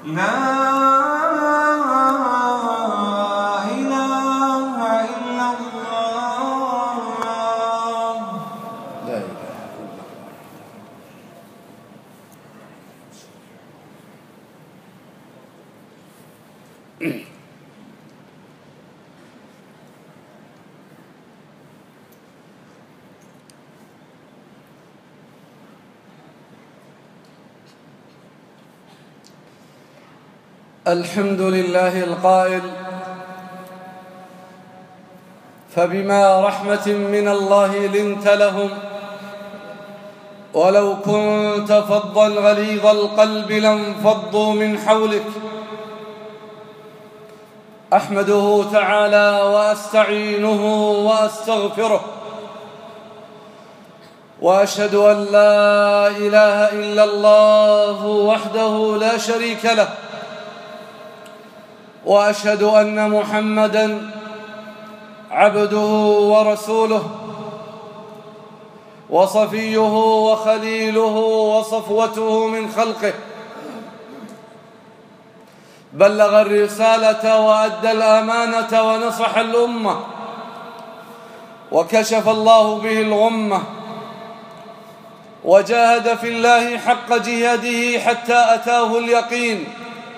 لا إله إلا الله. لا إله إلا الله. الحمد لله القائل: فبما رحمة من الله لنت لهم ولو كنت فظا غليظ القلب لانفضوا من حولك. أحمده تعالى وأستعينه وأستغفره، وأشهد أن لا إله إلا الله وحده لا شريك له، وأشهد أن محمدًا عبده ورسوله وصفيه وخليله وصفوته من خلقه، بلغ الرسالة وأدى الأمانة ونصح الأمة، وكشف الله به الغمة، وجاهد في الله حق جهاده حتى أتاه اليقين،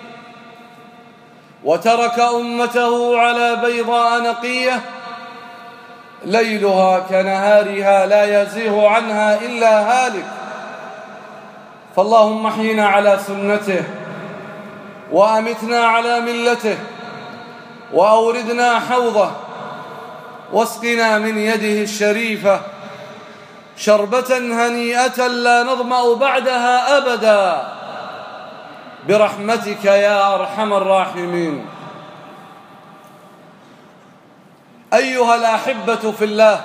وترك أمته على بيضاء نقية ليلها كنهارها لا يزيغ عنها إلا هالك. فاللهم احينا على سنته، وأمتنا على ملته، وأوردنا حوضه، واسقنا من يده الشريفة شربة هنيئة لا نظمأ بعدها أبدا برحمتك يا أرحم الراحمين. أيها الأحبة في الله،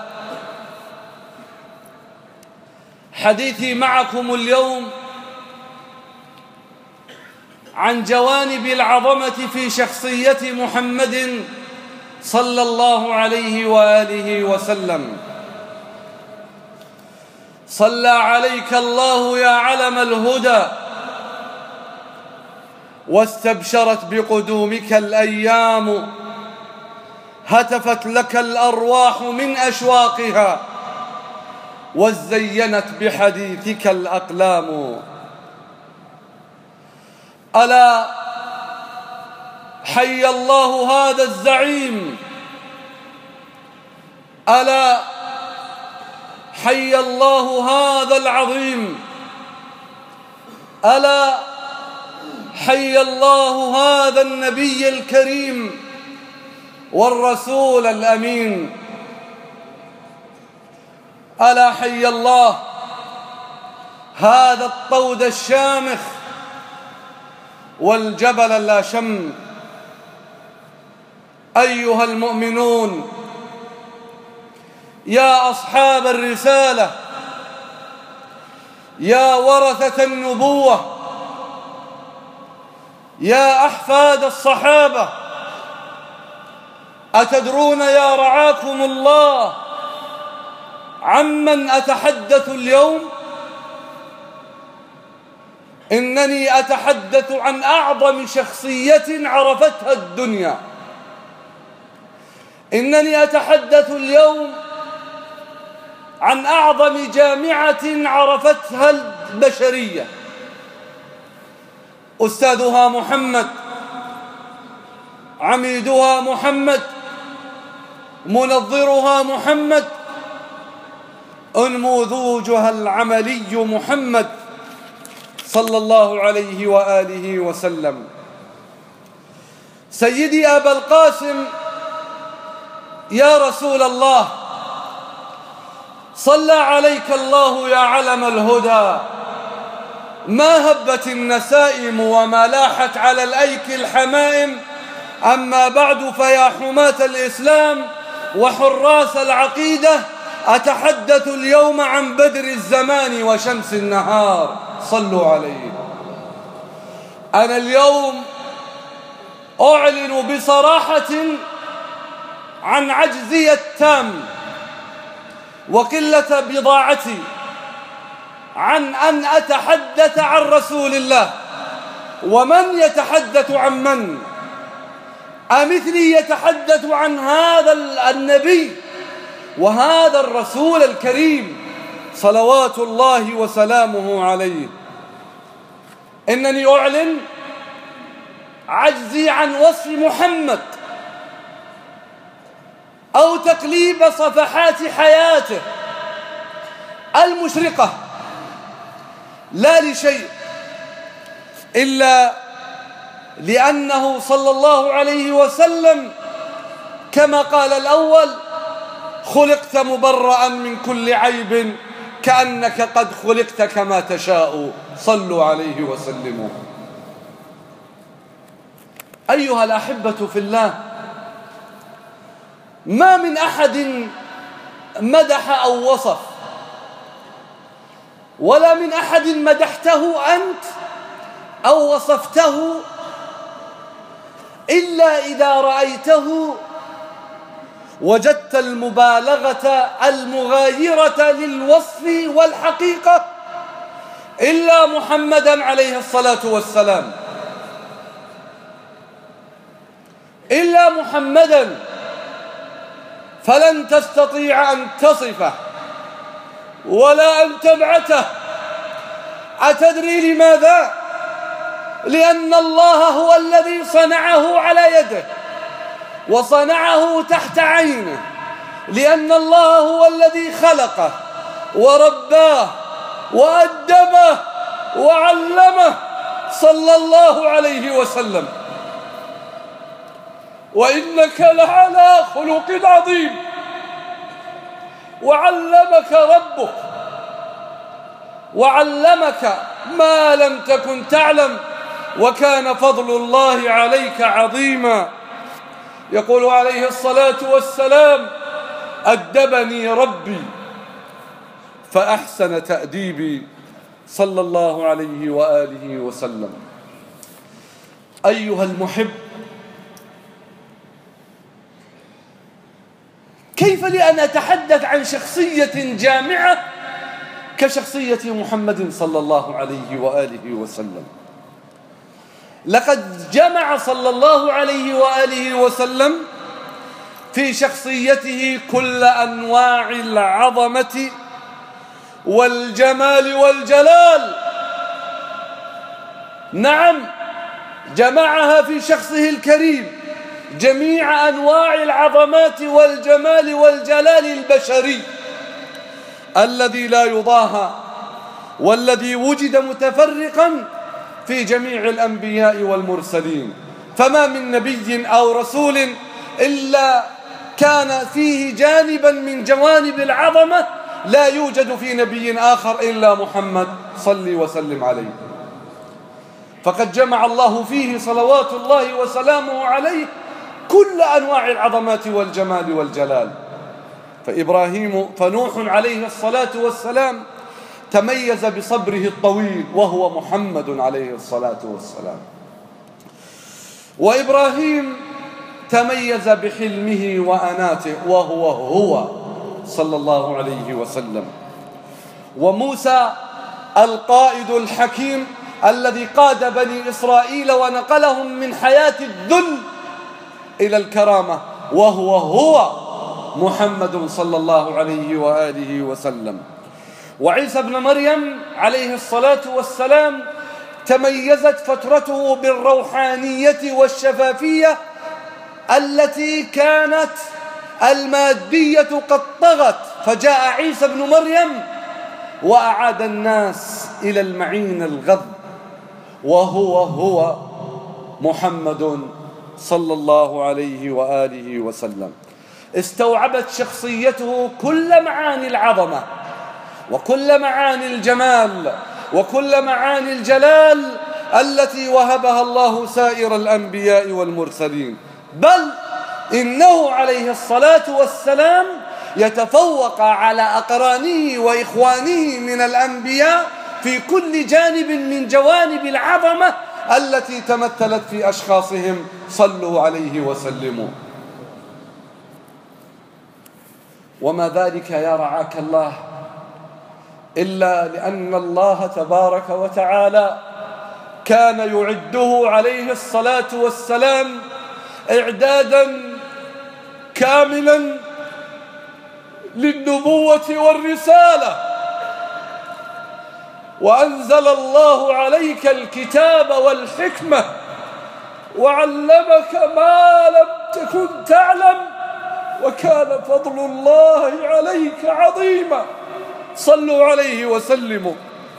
حديثي معكم اليوم عن جوانب العظمة في شخصية محمد صلى الله عليه وآله وسلم. صلى عليك الله يا علم الهدى، واستبشرت بقدومك الأيام، هتفت لك الأرواح من أشواقها، وزينت بحديثك الأقلام. ألا حي الله هذا الزعيم، ألا حي الله هذا العظيم، ألا حي الله هذا النبي الكريم والرسول الأمين، ألا حي الله هذا الطود الشامخ والجبل اللاشم. أيها المؤمنون، يا أصحاب الرسالة، يا ورثة النبوة، يا أحفاد الصحابة، أتدرون يا رعاكم الله عمن أتحدث اليوم؟ إنني أتحدث عن أعظم شخصية عرفتها الدنيا. إنني أتحدث اليوم عن أعظم جامعة عرفتها البشرية. أستاذها محمد، عميدها محمد، منظرها محمد، أنموذجها العملي محمد صلى الله عليه وآله وسلم. سيدي أبا القاسم، يا رسول الله، صلى عليك الله يا علم الهدى. ما هبت النسائم وما لاحت على الأيك الحمائم، أما بعد فيا حماة الإسلام وحراس العقيدة، أتحدث اليوم عن بدر الزمان وشمس النهار. صلوا عليه. أنا اليوم أعلن بصراحة عن عجزي التام وقلة بضاعتي عن أن أتحدث عن رسول الله ومن يتحدث عن من؟ أمثلي يتحدث عن هذا النبي وهذا الرسول الكريم صلوات الله وسلامه عليه. إنني أعلن عجزي عن وصف محمد أو تقليب صفحات حياته المشرقة، لا لشيء إلا لأنه صلى الله عليه وسلم كما قال الأول: خلقت مبرأ من كل عيب كأنك قد خلقت كما تشاء. صلوا عليه وسلموا. أيها الأحبة في الله، ما من أحد مدح أو وصف، ولا من أحد مدحته أنت أو وصفته، إلا إذا رأيته وجدت المبالغة المغايرة للوصف والحقيقة، إلا محمدا عليه الصلاة والسلام، إلا محمدا فلن تستطيع أن تصفه ولا أن تبعته. أتدري لماذا؟ لأن الله هو الذي صنعه على يده وصنعه تحت عينه، لأن الله هو الذي خلقه ورباه وأدبه وعلمه صلى الله عليه وسلم. وإنك لعلى خلق عظيم، وعلمك ربك وعلمك ما لم تكن تعلم، وكان فضل الله عليك عظيما. يقول عليه الصلاة والسلام: أدبني ربي فأحسن تأديبي، صلى الله عليه وآله وسلم. أيها المحب، كيف لي أن أتحدث عن شخصية جامعة كشخصية محمد صلى الله عليه وآله وسلم؟ لقد جمع صلى الله عليه وآله وسلم في شخصيته كل أنواع العظمة والجمال والجلال. نعم، جمعها في شخصه الكريم، جميع أنواع العظمات والجمال والجلال البشري الذي لا يضاهى، والذي وجد متفرقا في جميع الأنبياء والمرسلين. فما من نبي أو رسول إلا كان فيه جانبا من جوانب العظمة لا يوجد في نبي آخر إلا محمد، صل وسلم عليه. فقد جمع الله فيه صلوات الله وسلامه عليه كل أنواع العظمات والجمال والجلال. فنوح عليه الصلاة والسلام تميز بصبره الطويل، وهو محمد عليه الصلاة والسلام. وإبراهيم تميز بحلمه وأناته، وهو صلى الله عليه وسلم. وموسى القائد الحكيم الذي قاد بني إسرائيل ونقلهم من حياة الذل إلى الكرامة، وهو محمد صلى الله عليه وآله وسلم. وعيسى ابن مريم عليه الصلاة والسلام تميزت فترته بالروحانية والشفافية التي كانت المادية قد طغت، فجاء عيسى ابن مريم وأعاد الناس إلى المعين الغض، وهو محمد صلى الله عليه وآله وسلم. استوعبت شخصيته كل معاني العظمة وكل معاني الجمال وكل معاني الجلال التي وهبها الله سائر الأنبياء والمرسلين، بل إنه عليه الصلاة والسلام يتفوق على أقرانه وإخوانه من الأنبياء في كل جانب من جوانب العظمة التي تمثلت في أشخاصهم، صلوا عليه وسلموا. وما ذلك يا رعاك الله إلا لأن الله تبارك وتعالى كان يعده عليه الصلاة والسلام إعدادا كاملا للنبوة والرسالة. وأنزل الله عليك الكتاب والحكمة وعلمك ما لم تكن تعلم وكان فضل الله عليك عظيما. صلوا عليه وسلموا.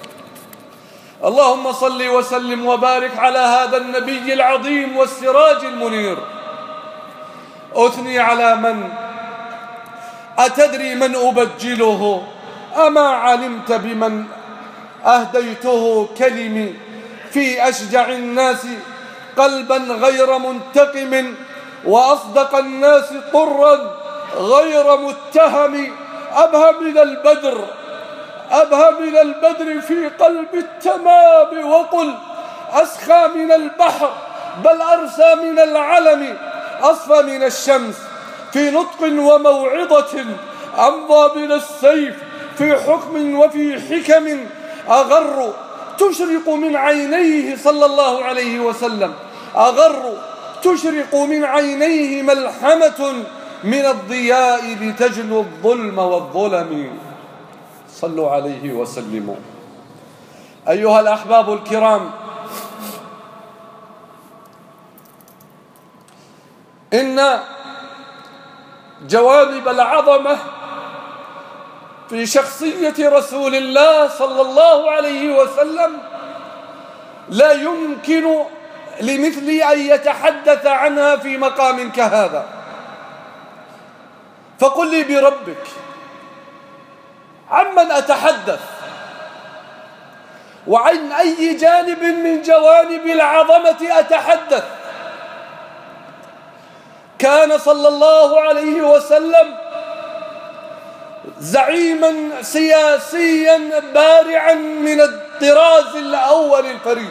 اللهم صل وسلم وبارك على هذا النبي العظيم والسراج المنير. أثني على من؟ أتدري من أبجله؟ أما علمت بمن أهديته كلمي في أشجع الناس قلبا غير منتقم وأصدق الناس طرا غير متهم أبهى من البدر في قلب التمام وقل أسخى من البحر بل أرسى من العلم أصفى من الشمس في نطق وموعظة أمضى من السيف في حكم وفي حكم أغر تشرق من عينيه صلى الله عليه وسلم تشرق من عينيه ملحمة من الضياء لتجلو الظلم والظلم. صلوا عليه وسلموا. أيها الأحباب الكرام، إن جوانب العظمة في شخصية رسول الله صلى الله عليه وسلم لا يمكن لمثلي أن يتحدث عنها في مقام كهذا. فقل لي بربك عمن أتحدث وعن أي جانب من جوانب العظمة أتحدث؟ كان صلى الله عليه وسلم زعيما سياسيا بارعا من الطراز الأول الفريد.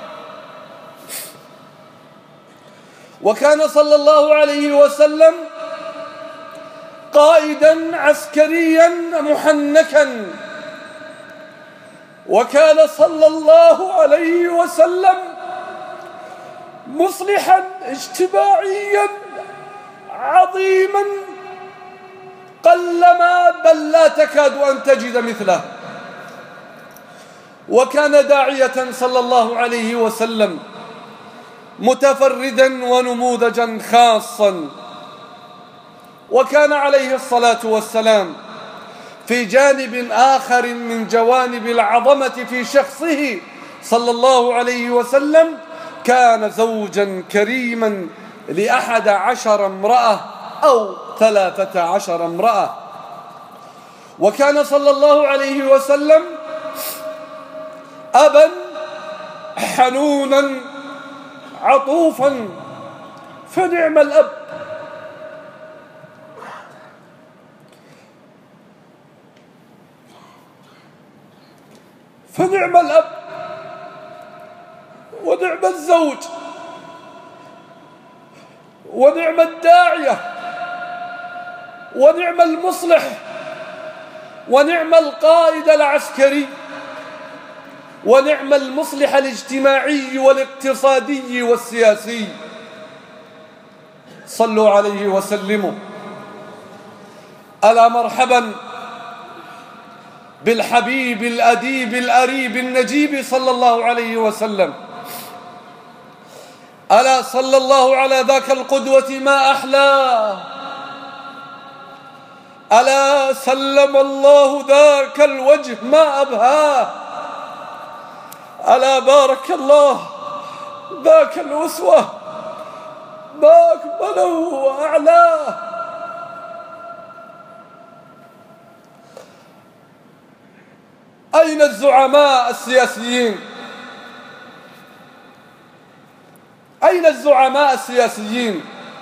وكان صلى الله عليه وسلم قائدا عسكريا محنكا. وكان صلى الله عليه وسلم مصلحا اجتماعيا عظيما قلما بل لا تكاد أن تجد مثله. وكان داعية صلى الله عليه وسلم متفردا ونموذجا خاصا. وكان عليه الصلاة والسلام في جانب آخر من جوانب العظمة في شخصه صلى الله عليه وسلم كان زوجا كريما ل11 امرأة أو 13 امرأة. وكان صلى الله عليه وسلم أبا حنونا عطوفا. فنعم الأب. فنعم الأب ونعم الزوج ونعم الداعية ونعم المصلح ونعم القائد العسكري ونعم المصلح الاجتماعي والاقتصادي والسياسي. صلوا عليه وسلموا. ألا مرحبا بالحبيب الأديب الأريب النجيب صلى الله عليه وسلم. ألا صلى الله على ذاك القدوة ما أحلاه. ألا سلم الله ذاك الوجه ما أبهاه. ألا بارك الله ذاك الأسوة ما أكمله وأعلاه. أين الزعماء السياسيين؟ أين الزعماء السياسيين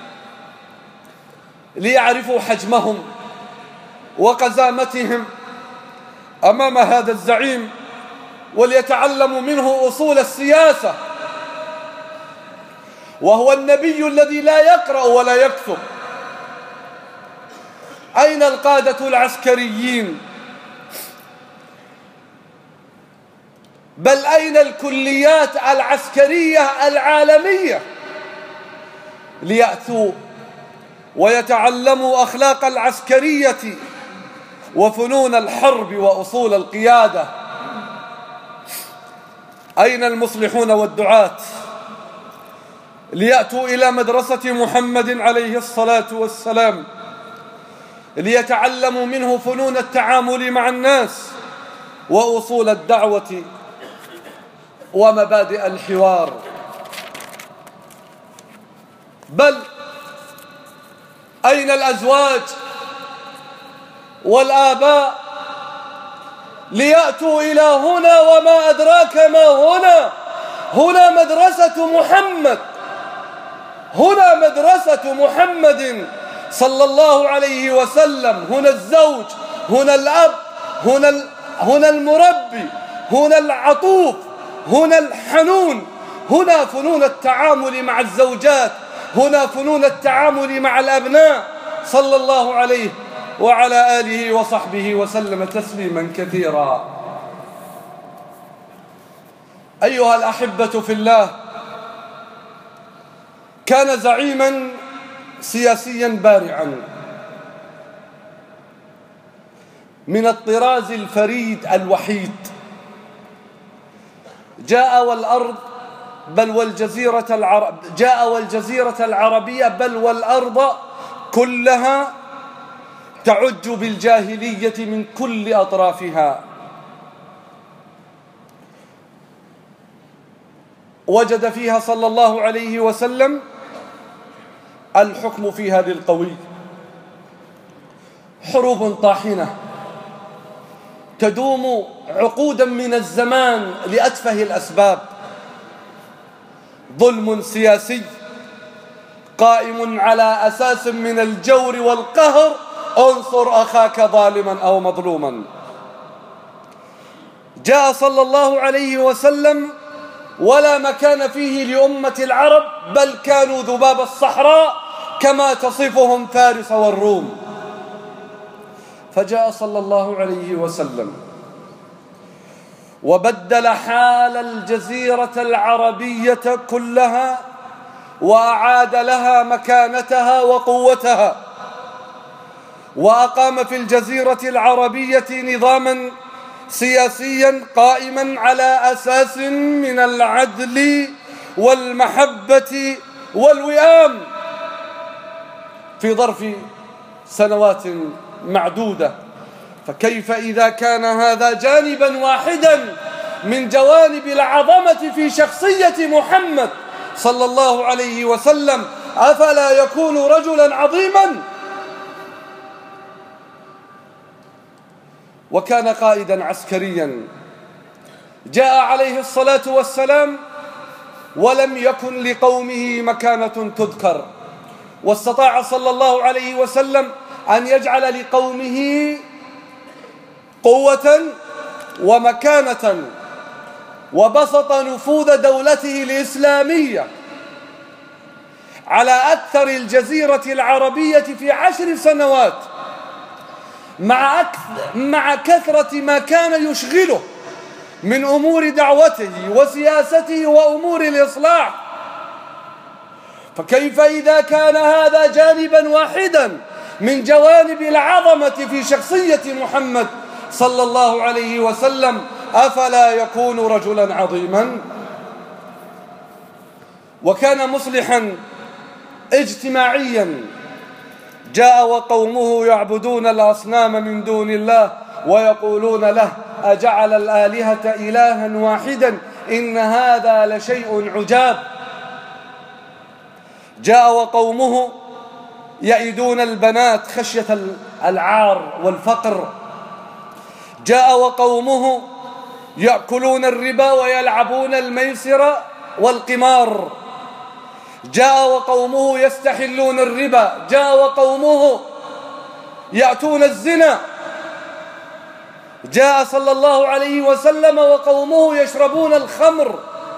ليعرفوا حجمهم وقزامتهم أمام هذا الزعيم وليتعلموا منه أصول السياسة؟ وهو النبي الذي لا يقرأ ولا يكتب. أين القادة العسكريين بل أين الكليات العسكرية العالمية ليأتوا ويتعلموا أخلاق العسكرية وفنون الحرب وأصول القيادة؟ أين المصلحون والدعاة ليأتوا إلى مدرسة محمد عليه الصلاة والسلام ليتعلموا منه فنون التعامل مع الناس وأصول الدعوة ومبادئ الحوار؟ بل أين الأزواج والآباء ليأتوا إلى هنا؟ وما أدراك ما هنا؟ هنا مدرسة محمد، هنا مدرسة محمد صلى الله عليه وسلم. هنا الزوج، هنا الأب، هنا المربي، هنا العطوف، هنا الحنون، هنا فنون التعامل مع الزوجات، هنا فنون التعامل مع الأبناء، صلى الله عليه وعلى آله وصحبه وسلم تسليما كثيرا. أيها الأحبة في الله، كان زعيما سياسيا بارعا من الطراز الفريد الوحيد، جاء والجزيرة العربية بل والأرض كلها تعج بالجاهلية من كل أطرافها. وجد فيها صلى الله عليه وسلم الحكم فيها للقوي، حروب طاحنة تدوم عقودا من الزمان لأتفه الأسباب، ظلم سياسي قائم على أساس من الجور والقهر، انصر أخاك ظالما أو مظلوما. جاء صلى الله عليه وسلم ولا مكان فيه لأمة العرب، بل كانوا ذباب الصحراء كما تصفهم فارس والروم. فجاء صلى الله عليه وسلم وبدل حال الجزيرة العربية كلها وأعاد لها مكانتها وقوتها، وأقام في الجزيرة العربية نظاما سياسيا قائما على أساس من العدل والمحبة والوئام في ظرف سنوات معدودة. فكيف إذا كان هذا جانبا واحدا من جوانب العظمة في شخصية محمد صلى الله عليه وسلم، أفلا يكون رجلا عظيما؟ وكان قائدا عسكريا، جاء عليه الصلاة والسلام ولم يكن لقومه مكانة تذكر، واستطاع صلى الله عليه وسلم أن يجعل لقومه قوة ومكانة، وبسط نفوذ دولته الإسلامية على أكثر الجزيرة العربية في 10 سنوات، مع كثرة ما كان يشغله من أمور دعوته وسياسته وأمور الإصلاح. فكيف إذا كان هذا جانبا واحدا من جوانب العظمة في شخصية محمد صلى الله عليه وسلم، أفلا يكون رجلا عظيما؟ وكان مصلحا اجتماعيا، جاء وقومه يعبدون الأصنام من دون الله ويقولون له أجعل الآلهة إلها واحدا إن هذا لشيء عجاب. جاء وقومه يئدون البنات خشية العار والفقر. جاء وقومه يأكلون الربا ويلعبون الميسر والقمار. جاء وقومه يستحلون الربا. جاء وقومه يأتون الزنا. جاء صلى الله عليه وسلم وقومه يشربون الخمر.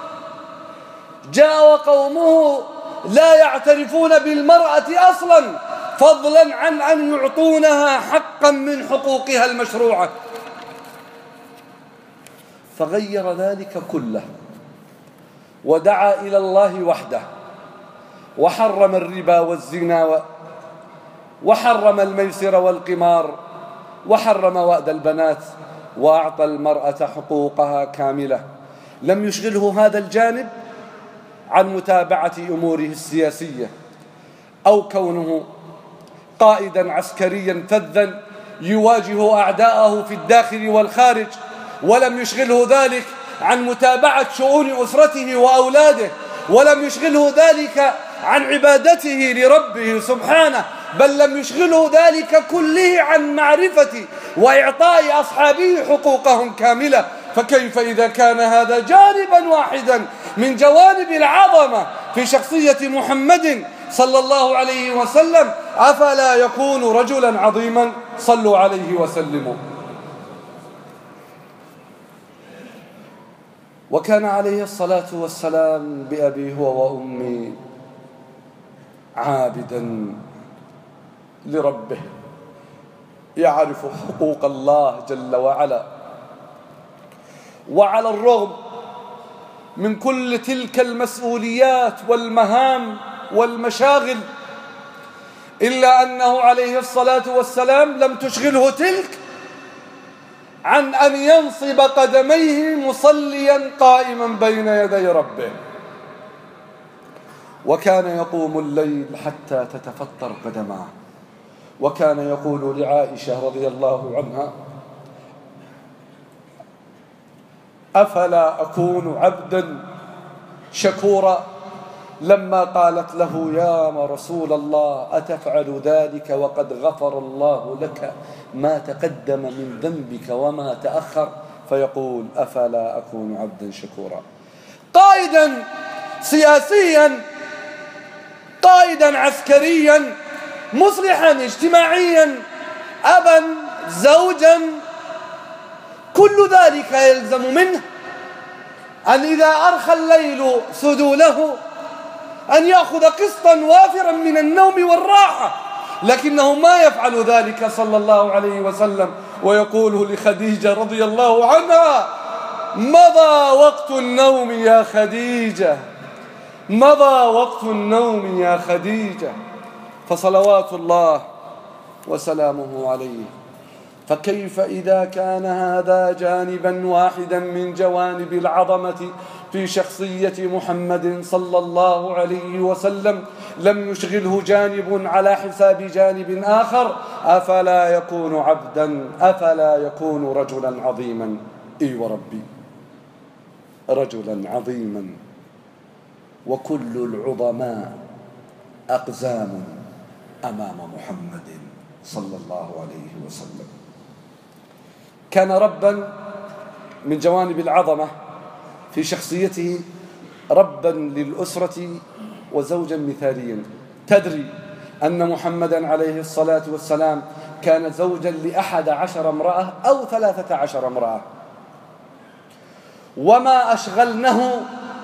جاء وقومه لا يعترفون بالمرأة أصلا، فضلا عن أن يعطونها حقا من حقوقها المشروعة. فغير ذلك كله ودعا إلى الله وحده، وحرم الربا والزنا، وحرم الميسر والقمار، وحرم وأد البنات، وأعطى المرأة حقوقها كاملة. لم يشغله هذا الجانب عن متابعة أموره السياسية أو كونه قائدا عسكريا فذا يواجه أعداءه في الداخل والخارج، ولم يشغله ذلك عن متابعة شؤون أسرته وأولاده، ولم يشغله ذلك عن عبادته لربه سبحانه، بل لم يشغله ذلك كله عن معرفة وإعطاء أصحابه حقوقهم كاملة. فكيف إذا كان هذا جانبا واحدا من جوانب العظمة في شخصية محمد صلى الله عليه وسلم، أفلا يكون رجلا عظيما؟ صلوا عليه وسلموا. وكان عليه الصلاة والسلام بأبي هو وأمي عابدا لربه، يعرف حقوق الله جل وعلا، وعلى الرغم من كل تلك المسؤوليات والمهام والمشاغل، إلا أنه عليه الصلاة والسلام لم تشغله تلك عن أن ينصب قدميه مصليا قائما بين يدي ربه، وكان يقوم الليل حتى تتفطر قدماه، وكان يقول لعائشة رضي الله عنها: أفلا أكون عبدا شكورا؟ لما قالت له: يا رسول الله أتفعل ذلك وقد غفر الله لك ما تقدم من ذنبك وما تأخر؟ فيقول: أفلا أكون عبدا شكورا. قائدا سياسيا، قائدا عسكريا، مصلحا اجتماعيا، أبا، زوجا، كل ذلك يلزم منه أن إذا أرخى الليل سدوله أن يأخذ قسطا وافرا من النوم والراحة، لكنه ما يفعل ذلك صلى الله عليه وسلم، ويقول لخديجة رضي الله عنها: مضى وقت النوم يا خديجة، مضى وقت النوم يا خديجة. فصلوات الله وسلامه عليه. فكيف إذا كان هذا جانبا واحدا من جوانب العظمة في شخصية محمد صلى الله عليه وسلم لم يشغله جانب على حساب جانب آخر، أفلا يكون عبدا، أفلا يكون رجلا عظيما؟ إي وربي، رجلا عظيما. وكل العظماء أقزام أمام محمد صلى الله عليه وسلم. كان ربا من جوانب العظمة في شخصيته، ربا للأسرة وزوجا مثاليا. تدري أن محمدا عليه الصلاة والسلام كان زوجا ل11 امرأة أو 13 امرأة، وما أشغلنه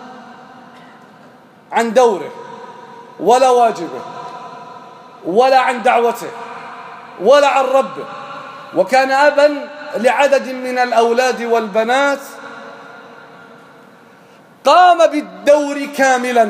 عن دوره ولا واجبه ولا عن دعوته ولا عن ربه. وكان أبا لعدد من الأولاد والبنات، قام بالدور كاملا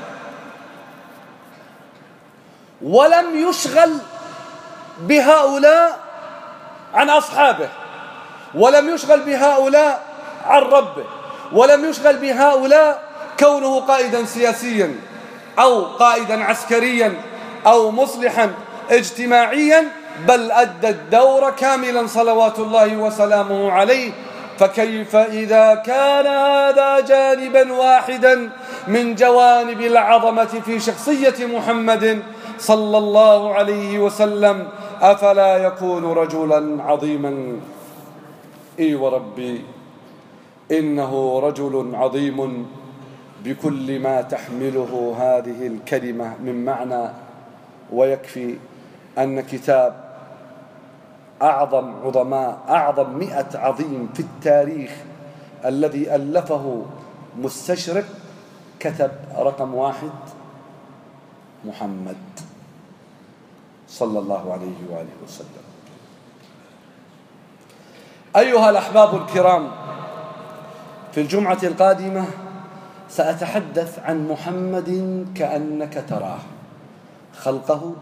ولم يشغل بهؤلاء عن أصحابه، ولم يشغل بهؤلاء عن ربه، ولم يشغل بهؤلاء كونه قائدا سياسيا أو قائدا عسكريا أو مصلحا اجتماعيا، بل أدى الدور كاملا صلوات الله وسلامه عليه. فكيف إذا كان هذا جانبا واحدا من جوانب العظمة في شخصية محمد صلى الله عليه وسلم، أفلا يكون رجلا عظيما؟ إي وربي، إنه رجل عظيم بكل ما تحمله هذه الكلمة من معنى. ويكفي أن كتاب أعظم عظماء، أعظم 100 عظيم في التاريخ الذي ألفه مستشرق، كتب رقم 1 محمد صلى الله عليه وآله وسلم. أيها الأحباب الكرام، في الجمعة القادمة سأتحدث عن محمد كأنك تراه، خلقه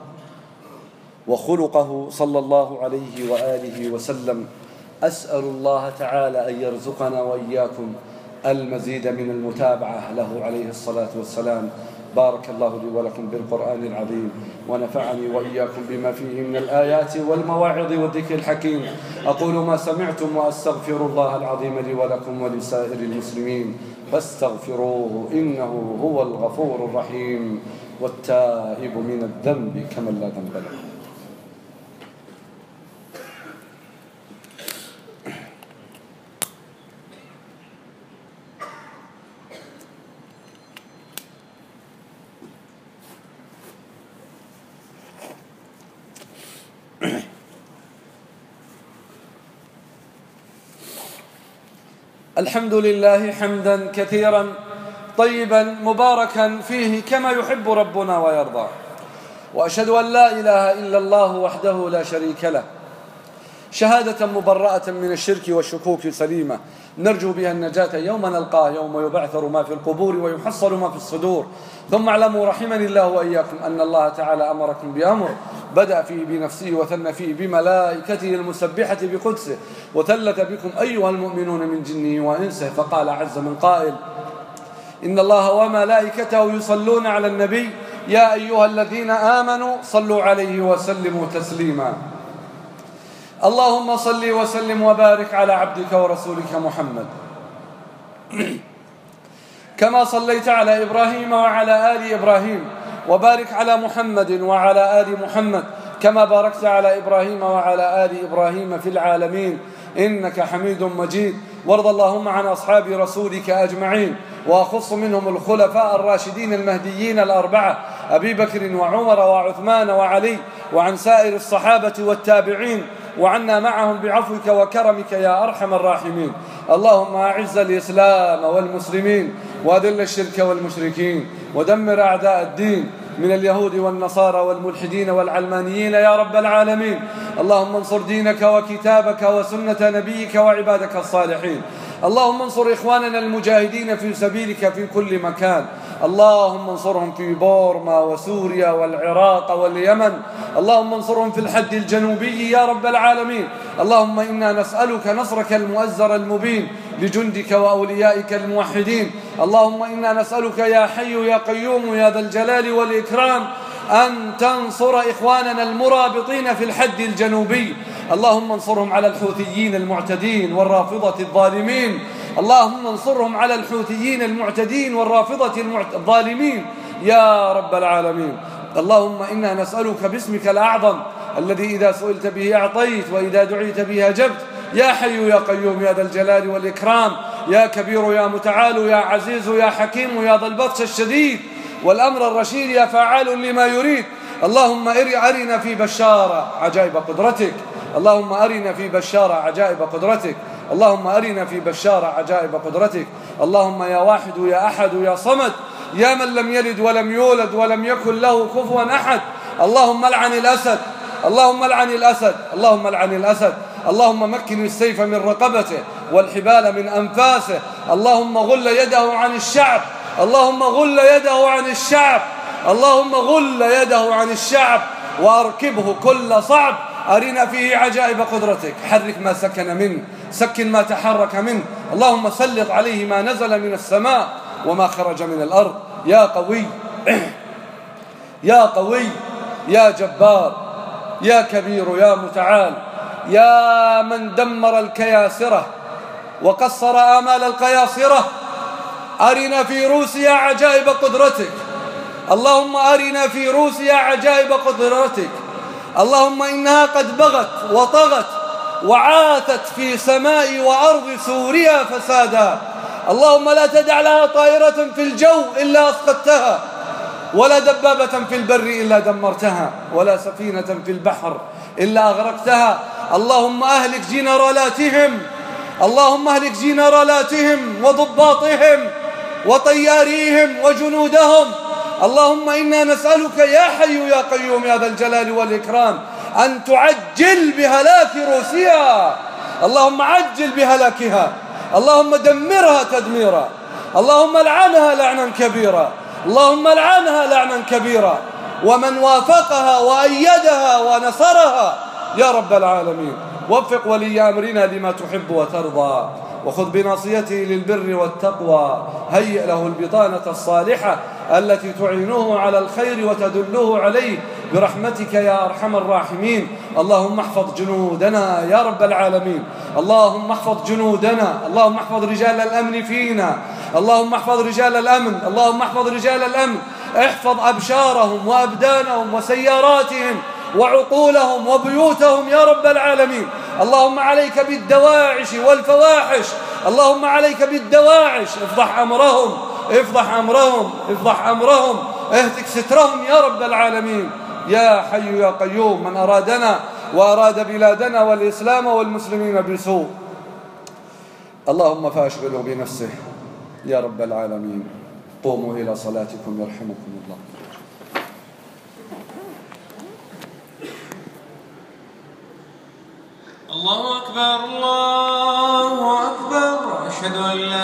وخلقه صلى الله عليه وآله وسلم. أسأل الله تعالى أن يرزقنا وإياكم المزيد من المتابعة له عليه الصلاة والسلام. بارك الله لي ولكم بالقرآن العظيم، ونفعني وإياكم بما فيه من الآيات والمواعظ والذكر الحكيم. أقول ما سمعتم وأستغفر الله العظيم لي ولكم ولسائر المسلمين فاستغفروه إنه هو الغفور الرحيم والتائب من الذنب كمن لا ذنب له. الحمد لله حمدا كثيرا طيبا مباركا فيه كما يحب ربنا ويرضى، وأشهد أن لا إله إلا الله وحده لا شريك له، شهادة مبرأة من الشرك والشكوك سليمة نرجو بها النجاة يوم نلقاه، يوم يبعثر ما في القبور ويحصل ما في الصدور. ثم اعلموا رحمني الله وإياكم أن الله تعالى أمركم بأمر بدأ فيه بنفسه وثنى فيه بملائكته المسبحة بقدسه، وثلث بكم أيها المؤمنون من جنه وإنسه، فقال عز من قائل: إن الله وملائكته يصلون على النبي يا أيها الذين آمنوا صلوا عليه وسلموا تسليما. اللهم صل وسلم وبارك على عبدك ورسولك محمد كما صليت على إبراهيم وعلى آل إبراهيم، وبارك على محمد وعلى آل محمد كما باركت على إبراهيم وعلى آل إبراهيم في العالمين إنك حميد مجيد. وارض اللهم عن أصحاب رسولك أجمعين، وأخص منهم الخلفاء الراشدين المهديين الأربعة أبي بكر وعمر وعثمان وعلي، وعن سائر الصحابة والتابعين، وعنا معهم بعفوك وكرمك يا أرحم الراحمين. اللهم أعز الإسلام والمسلمين، وأذل الشرك والمشركين، ودمر أعداء الدين من اليهود والنصارى والملحدين والعلمانيين يا رب العالمين. اللهم انصر دينك وكتابك وسنة نبيك وعبادك الصالحين. اللهم انصر إخواننا المجاهدين في سبيلك في كل مكان. اللهم انصرهم في بورما وسوريا والعراق واليمن. اللهم انصرهم في الحد الجنوبي يا رب العالمين. اللهم إنا نسألك نصرك المؤزر المبين لجندك وأوليائك الموحدين. اللهم إنا نسألك يا حي يا قيوم يا ذا الجلال والإكرام أن تنصر إخواننا المرابطين في الحد الجنوبي. اللهم انصرهم على الحوثيين المعتدين والرافضة الظالمين. اللهم انصرهم على الحوثيين المعتدين والرافضة الظالمين يا رب العالمين. اللهم إنا نسألك باسمك الأعظم الذي إذا سئلت به أعطيت وإذا دعيت به أجبت، يا حي يا قيوم يا ذا الجلال والإكرام، يا كبير يا متعال يا عزيز يا حكيم يا ذا البطش الشديد والأمر الرشيد يا فعال لما يريد. اللهم أرنا في بشارة عجائب قدرتك. اللهم أرنا في بشارة عجائب قدرتك. اللهم أرنا في بشارة عجائب قدرتك. اللهم يا واحد يا أحد يا صمد، يا من لم يلد ولم يولد ولم يكن له كفوا أحد. اللهم العن الأسد، اللهم العن الأسد، اللهم العن الأسد. اللهم مكن السيف من رقبته والحبال من أنفاسه. اللهم غل يده عن الشعب، اللهم غل يده عن الشعب، اللهم غل يده عن الشعب وأركبه كل صعب. أرنا فيه عجائب قدرتك، حرك ما سكن منه، سكن ما تحرك منه. اللهم سلط عليه ما نزل من السماء وما خرج من الأرض. يا قوي يا قوي يا جبار يا كبير يا متعال، يا من دمر الكياسرة وقصر آمال القياصرة، أرنا في روسيا عجائب قدرتك. اللهم أرنا في روسيا عجائب قدرتك. اللهم إنها قد بغت وطغت وعاثت في سماء وأرض سوريا فسادا. اللهم لا تدع لها طائرة في الجو إلا أسقطتها، ولا دبابة في البر إلا دمرتها، ولا سفينة في البحر إلا أغرقتها. اللهم أهلك جنرالاتهم، اللهم أهلك جنرالاتهم وضباطهم وطياريهم وجنودهم. اللهم إنا نسألك يا حي يا قيوم يا ذا الجلال والإكرام أن تعجل بهلاك روسيا. اللهم عجل بهلاكها، اللهم دمرها تدميرا، اللهم لعنها لعنا كبيرا، اللهم لعنها لعنا كبيرا، ومن وافقها وأيدها ونصرها يا رب العالمين. وفق ولي أمرنا لما تحب وترضى، وخذ بناصيته للبر والتقوى، هيئ له البطانة الصالحة التي تعينه على الخير وتدله عليه برحمتك يا أرحم الراحمين. اللهم احفظ جنودنا يا رب العالمين، اللهم احفظ جنودنا، اللهم احفظ رجال الأمن فينا، اللهم احفظ رجال الأمن، اللهم احفظ رجال الأمن، احفظ أبشارهم وأبدانهم وسياراتهم وعقولهم وبيوتهم يا رب العالمين. اللهم عليك بالدواعش والفواحش، اللهم عليك بالدواعش، افضح أمرهم، افضح أمرهم، افضح أمرهم، اهتك سترهم يا رب العالمين. يا حي يا قيوم، من أرادنا وأراد بلادنا والإسلام والمسلمين بسوء اللهم فاشغله بنفسه يا رب العالمين. قوموا إلى صلاتكم يرحمكم الله. الله أكبر، الله أكبر، أشهد أن لا